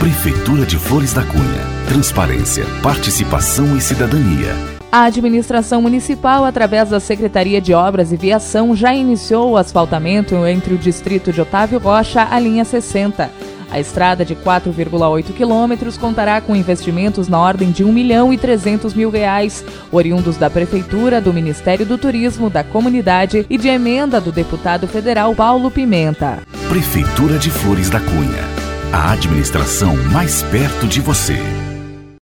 Prefeitura de Flores da Cunha. Transparência, participação e cidadania. A administração municipal, através da Secretaria de Obras e Viação, já iniciou o asfaltamento entre o distrito de Otávio Rocha, a linha 60. A estrada de 4,8 quilômetros contará com investimentos na ordem de R$ 1.300.000, oriundos da Prefeitura, do Ministério do Turismo, da Comunidade e de emenda do deputado federal Paulo Pimenta. Prefeitura de Flores da Cunha. A administração mais perto de você.